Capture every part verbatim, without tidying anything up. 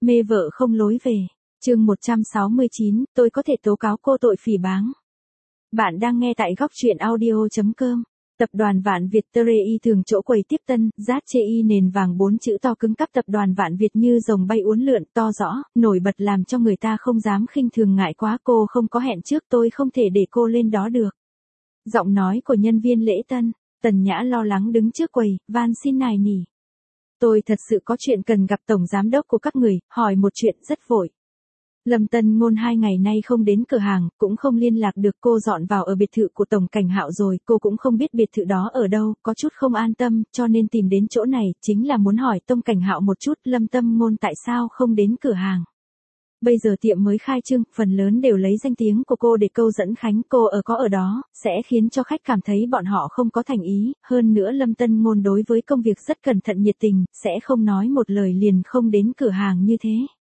Mê vợ không lối về. Chương một trăm sáu mươi chín, tôi có thể tố cáo cô tội phỉ báng. Bạn đang nghe tại góc truyện audio chấm com. Tập đoàn Vạn Việt tê rờ i thường chỗ quầy tiếp tân, rát chê y nền vàng bốn chữ to cứng cắp tập đoàn Vạn Việt như rồng bay uốn lượn, to rõ, nổi bật làm cho người ta không dám khinh thường ngại quá cô không có hẹn trước tôi không thể để cô lên đó được. Giọng nói của nhân viên lễ tân, Tần Nhã lo lắng đứng trước quầy, van xin nài nỉ. Tôi thật sự có chuyện cần gặp tổng giám đốc của các người, hỏi một chuyện rất vội. Lâm Tân Ngôn hai ngày nay không đến cửa hàng, cũng không liên lạc được cô dọn vào ở biệt thự của Tổng Cảnh Hạo rồi, cô cũng không biết biệt thự đó ở đâu, có chút không an tâm, cho nên tìm đến chỗ này, chính là muốn hỏi Tổng Cảnh Hạo một chút Lâm Tâm Ngôn tại sao không đến cửa hàng. Bây giờ tiệm mới khai trương, phần lớn đều lấy danh tiếng của cô để câu dẫn khách, cô ở có ở đó, sẽ khiến cho khách cảm thấy bọn họ không có thành ý, hơn nữa Lâm Tân Ngôn đối với công việc rất cẩn thận nhiệt tình, sẽ không nói một lời liền không đến cửa hàng như thế.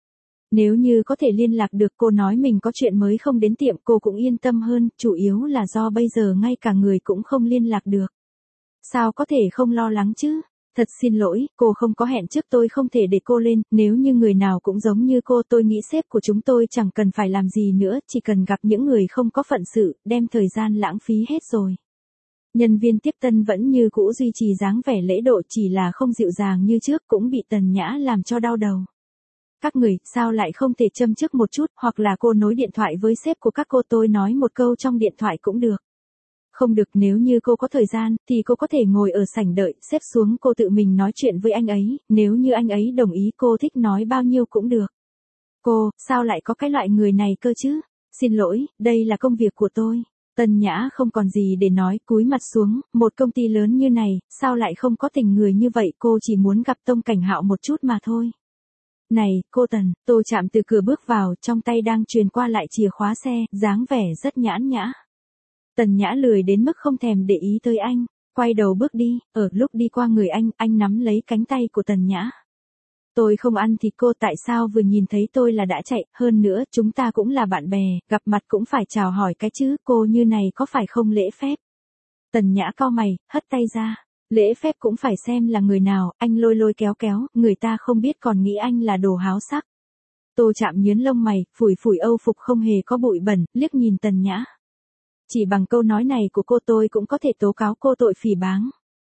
Nếu như có thể liên lạc được cô nói mình có chuyện mới không đến tiệm cô cũng yên tâm hơn, chủ yếu là do bây giờ ngay cả người cũng không liên lạc được. Sao có thể không lo lắng chứ? Thật xin lỗi, cô không có hẹn trước tôi không thể để cô lên, nếu như người nào cũng giống như cô tôi nghĩ sếp của chúng tôi chẳng cần phải làm gì nữa, chỉ cần gặp những người không có phận sự, đem thời gian lãng phí hết rồi. Nhân viên tiếp tân vẫn như cũ duy trì dáng vẻ lễ độ chỉ là không dịu dàng như trước cũng bị Tần Nhã làm cho đau đầu. Các người, sao lại không thể châm chước một chút, hoặc là cô nối điện thoại với sếp của các cô tôi nói một câu trong điện thoại cũng được. Không được, nếu như cô có thời gian, thì cô có thể ngồi ở sảnh đợi, xếp xuống cô tự mình nói chuyện với anh ấy, nếu như anh ấy đồng ý cô thích nói bao nhiêu cũng được. Cô, sao lại có cái loại người này cơ chứ? Xin lỗi, đây là công việc của tôi. Tần Nhã không còn gì để nói, cúi mặt xuống, một công ty lớn như này, sao lại không có tình người như vậy, cô chỉ muốn gặp Tổng Cảnh Hạo một chút mà thôi. Này, cô Tần, Tô Trạm từ cửa bước vào, trong tay đang truyền qua lại chìa khóa xe, dáng vẻ rất nhãn nhã. Tần Nhã lười đến mức không thèm để ý tới anh, quay đầu bước đi, ở lúc đi qua người anh, anh nắm lấy cánh tay của Tần Nhã. Tôi không ăn thịt cô, tại sao vừa nhìn thấy tôi là đã chạy, hơn nữa, chúng ta cũng là bạn bè, gặp mặt cũng phải chào hỏi cái chứ, cô như này có phải không lễ phép? Tần Nhã cau mày, hất tay ra. Lễ phép cũng phải xem là người nào, anh lôi lôi kéo kéo, người ta không biết còn nghĩ anh là đồ háo sắc. Tô Trạm nhướng lông mày, phủi phủi âu phục không hề có bụi bẩn, liếc nhìn Tần Nhã. Chỉ bằng câu nói này của cô tôi cũng có thể tố cáo cô tội phỉ báng.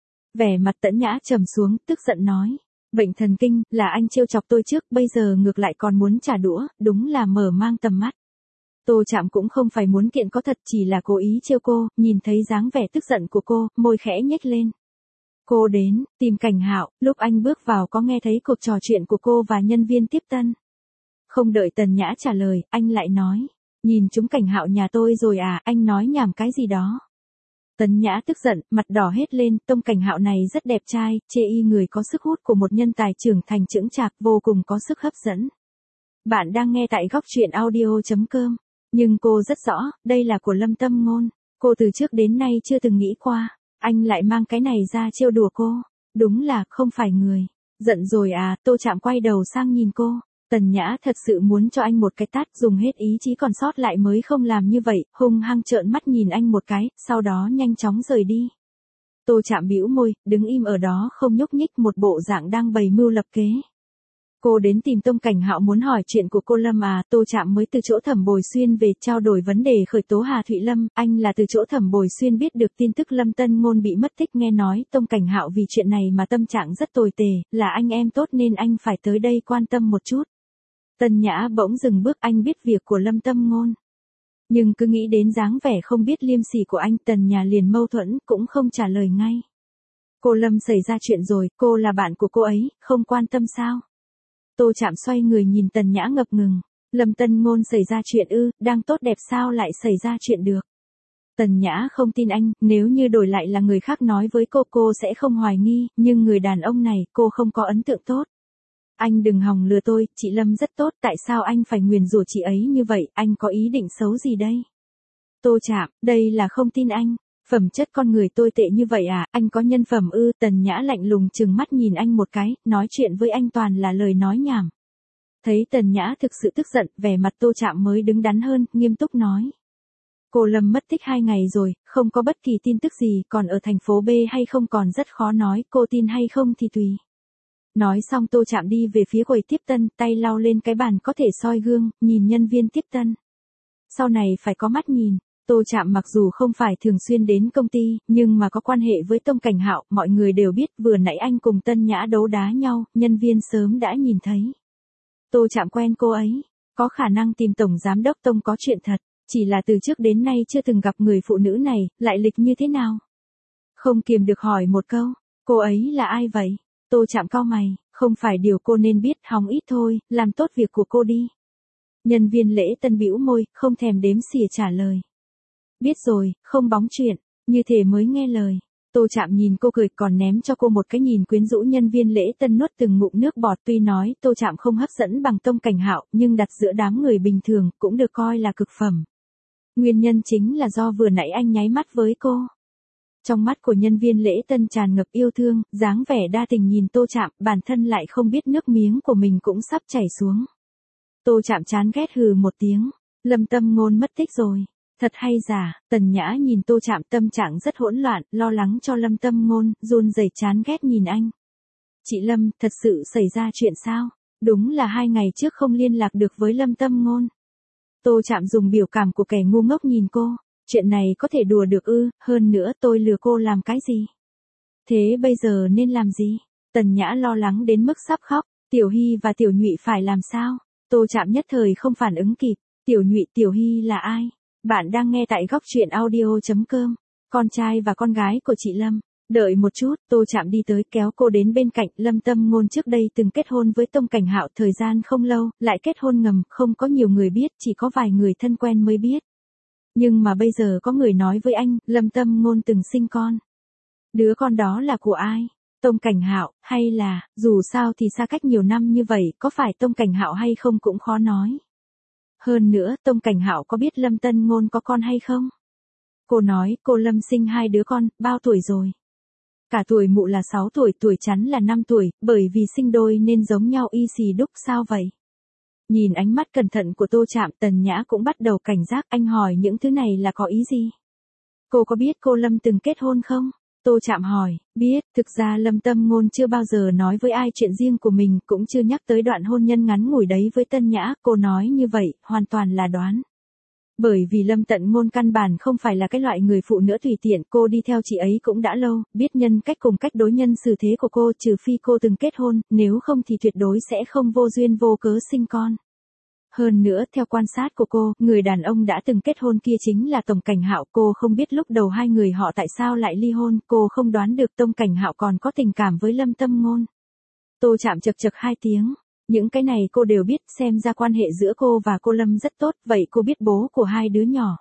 Vẻ mặt Tần Nhã trầm xuống, tức giận nói. Bệnh thần kinh, là anh trêu chọc tôi trước, bây giờ ngược lại còn muốn trả đũa, đúng là mở mang tầm mắt. Tô Trạm cũng không phải muốn kiện có thật, chỉ là cố ý trêu cô, nhìn thấy dáng vẻ tức giận của cô, môi khẽ nhếch lên. Cô đến, tìm Cảnh Hạo, lúc anh bước vào có nghe thấy cuộc trò chuyện của cô và nhân viên tiếp tân. Không đợi Tần Nhã trả lời, anh lại nói, nhìn chúng Cảnh Hạo nhà tôi rồi à, anh nói nhảm cái gì đó. Tần Nhã tức giận, mặt đỏ hết lên, Tổng Cảnh Hạo này rất đẹp trai, chê y người có sức hút của một nhân tài trưởng thành chững chạc, vô cùng có sức hấp dẫn. Bạn đang nghe tại góc truyện audio chấm com, nhưng cô rất rõ, đây là của Lâm Tâm Ngôn, cô từ trước đến nay chưa từng nghĩ qua. Anh lại mang cái này ra trêu đùa cô, đúng là không phải người. Giận rồi à, Tô Trạm quay đầu sang nhìn cô, Tần Nhã thật sự muốn cho anh một cái tát, dùng hết ý chí còn sót lại mới không làm như vậy, hung hăng trợn mắt nhìn anh một cái, sau đó nhanh chóng rời đi. Tô Trạm bĩu môi, đứng im ở đó không nhúc nhích, một bộ dạng đang bày mưu lập kế. Cô đến tìm Tổng Cảnh Hạo muốn hỏi chuyện của cô Lâm à, Tô Trạm mới từ chỗ Thẩm Bồi Xuyên về trao đổi vấn đề khởi tố Hà Thụy Lâm, anh là từ chỗ Thẩm Bồi Xuyên biết được tin tức Lâm Tân Ngôn bị mất tích, nghe nói Tổng Cảnh Hạo vì chuyện này mà tâm trạng rất tồi tệ, là anh em tốt nên anh phải tới đây quan tâm một chút. Tần Nhã bỗng dừng bước, anh biết việc của Lâm Tâm Ngôn. Nhưng cứ nghĩ đến dáng vẻ không biết liêm sỉ của anh, Tần Nhã liền mâu thuẫn, cũng không trả lời ngay. Cô Lâm xảy ra chuyện rồi, cô là bạn của cô ấy, không quan tâm sao? Tô Trạm xoay người nhìn Tần Nhã ngập ngừng. Lâm Tân Ngôn xảy ra chuyện ư, đang tốt đẹp sao lại xảy ra chuyện được. Tần Nhã không tin anh, nếu như đổi lại là người khác nói với cô cô sẽ không hoài nghi, nhưng người đàn ông này cô không có ấn tượng tốt. Anh đừng hòng lừa tôi, chị Lâm rất tốt, tại sao anh phải nguyền rủa chị ấy như vậy, anh có ý định xấu gì đây? Tô Trạm, đây là không tin anh. Phẩm chất con người tồi tệ như vậy à, anh có nhân phẩm ư? Tần Nhã lạnh lùng trừng mắt nhìn anh một cái, nói chuyện với anh toàn là lời nói nhảm. Thấy Tần Nhã thực sự tức giận, vẻ mặt Tô Trạm mới đứng đắn hơn, nghiêm túc nói. Cô Lâm mất tích hai ngày rồi, không có bất kỳ tin tức gì, còn ở thành phố B hay không còn rất khó nói, cô tin hay không thì tùy. Nói xong Tô Trạm đi về phía quầy tiếp tân, tay lau lên cái bàn có thể soi gương, nhìn nhân viên tiếp tân. Sau này phải có mắt nhìn. Tô Trạm mặc dù không phải thường xuyên đến công ty, nhưng mà có quan hệ với Tông Cảnh Hạo, mọi người đều biết vừa nãy anh cùng Tân Nhã đấu đá nhau, nhân viên sớm đã nhìn thấy. Tô Trạm quen cô ấy, có khả năng tìm Tổng Giám đốc Tông có chuyện thật, chỉ là từ trước đến nay chưa từng gặp người phụ nữ này, lại lịch như thế nào. Không kiềm được hỏi một câu, cô ấy là ai vậy? Tô Trạm cau mày, không phải điều cô nên biết, hòng ít thôi, làm tốt việc của cô đi. Nhân viên lễ tân bĩu môi, không thèm đếm xỉa trả lời. Biết rồi, không bóng chuyện, như thể mới nghe lời. Tô Trạm nhìn cô cười còn ném cho cô một cái nhìn quyến rũ. Nhân viên lễ tân nuốt từng ngụm nước bọt, tuy nói Tô Trạm không hấp dẫn bằng Tông Cảnh Hạo, nhưng đặt giữa đám người bình thường cũng được coi là cực phẩm. Nguyên nhân chính là do vừa nãy anh nháy mắt với cô. Trong mắt của nhân viên lễ tân tràn ngập yêu thương, dáng vẻ đa tình nhìn Tô Trạm, bản thân lại không biết nước miếng của mình cũng sắp chảy xuống. Tô Trạm chán ghét hừ một tiếng, Lâm Tâm Ngôn mất tích rồi. Thật hay giả? Tần Nhã nhìn Tô Trạm tâm trạng rất hỗn loạn, lo lắng cho Lâm Tâm Ngôn, run rẩy chán ghét nhìn anh. Chị Lâm, thật sự xảy ra chuyện sao? Đúng là hai ngày trước không liên lạc được với Lâm Tâm Ngôn. Tô Trạm dùng biểu cảm của kẻ ngu ngốc nhìn cô, chuyện này có thể đùa được ư, hơn nữa tôi lừa cô làm cái gì? Thế bây giờ nên làm gì? Tần Nhã lo lắng đến mức sắp khóc, Tiểu Hy và Tiểu Nhụy phải làm sao? Tô Trạm nhất thời không phản ứng kịp, Tiểu Nhụy Tiểu Hy là ai? Bạn đang nghe tại góc truyện audio chấm com, con trai và con gái của chị Lâm. Đợi một chút, Tô Trạm đi tới kéo cô đến bên cạnh. Lâm Tâm Ngôn trước đây từng kết hôn với Tông Cảnh Hạo thời gian không lâu, lại kết hôn ngầm, không có nhiều người biết, chỉ có vài người thân quen mới biết. Nhưng mà bây giờ có người nói với anh, Lâm Tâm Ngôn từng sinh con. Đứa con đó là của ai? Tông Cảnh Hạo, hay là, dù sao thì xa cách nhiều năm như vậy, có phải Tông Cảnh Hạo hay không cũng khó nói. Hơn nữa, Tông Cảnh Hạo có biết Lâm Tân Ngôn có con hay không? Cô nói, cô Lâm sinh hai đứa con, bao tuổi rồi? Cả tuổi mụ là sáu tuổi, tuổi chắn là năm tuổi, bởi vì sinh đôi nên giống nhau y xì đúc sao vậy? Nhìn ánh mắt cẩn thận của Tô Trạm, Tần Nhã cũng bắt đầu cảnh giác, anh hỏi những thứ này là có ý gì? Cô có biết cô Lâm từng kết hôn không? Tô Trạm hỏi, biết, thực ra Lâm Tâm Ngôn chưa bao giờ nói với ai chuyện riêng của mình, cũng chưa nhắc tới đoạn hôn nhân ngắn ngủi đấy với Tân Nhã, cô nói như vậy, hoàn toàn là đoán. Bởi vì Lâm Tận Ngôn căn bản không phải là cái loại người phụ nữ tùy tiện, cô đi theo chị ấy cũng đã lâu, biết nhân cách cùng cách đối nhân xử thế của cô, trừ phi cô từng kết hôn, nếu không thì tuyệt đối sẽ không vô duyên vô cớ sinh con. Hơn nữa, theo quan sát của cô, người đàn ông đã từng kết hôn kia chính là Tông Cảnh Hạo. Cô không biết lúc đầu hai người họ tại sao lại ly hôn, cô không đoán được Tông Cảnh Hạo còn có tình cảm với Lâm Tâm Ngôn. Tô Trạm chật chật hai tiếng, những cái này cô đều biết, xem ra quan hệ giữa cô và cô Lâm rất tốt, vậy cô biết bố của hai đứa nhỏ.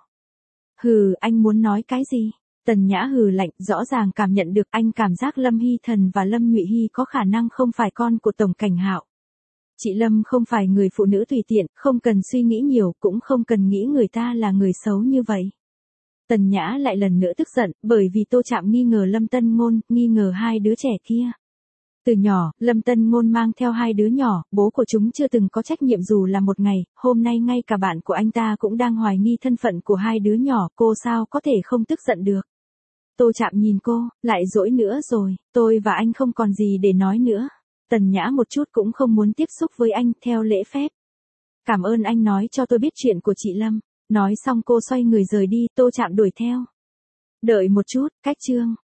Hừ, anh muốn nói cái gì? Tần Nhã hừ lạnh, rõ ràng cảm nhận được anh cảm giác Lâm Hy Thần và Lâm Nhụy Hy có khả năng không phải con của Tông Cảnh Hạo. Chị Lâm không phải người phụ nữ tùy tiện, không cần suy nghĩ nhiều, cũng không cần nghĩ người ta là người xấu như vậy. Tần Nhã lại lần nữa tức giận, bởi vì Tô Trạm nghi ngờ Lâm Tân Ngôn, nghi ngờ hai đứa trẻ kia. Từ nhỏ, Lâm Tân Ngôn mang theo hai đứa nhỏ, bố của chúng chưa từng có trách nhiệm dù là một ngày, hôm nay ngay cả bạn của anh ta cũng đang hoài nghi thân phận của hai đứa nhỏ, cô sao có thể không tức giận được. Tô Trạm nhìn cô, lại dỗi nữa rồi, tôi và anh không còn gì để nói nữa. Tần Nhã một chút cũng không muốn tiếp xúc với anh, theo lễ phép. Cảm ơn anh nói cho tôi biết chuyện của chị Lâm. Nói xong cô xoay người rời đi, Tô Trạm đuổi theo. Đợi một chút, cách chương.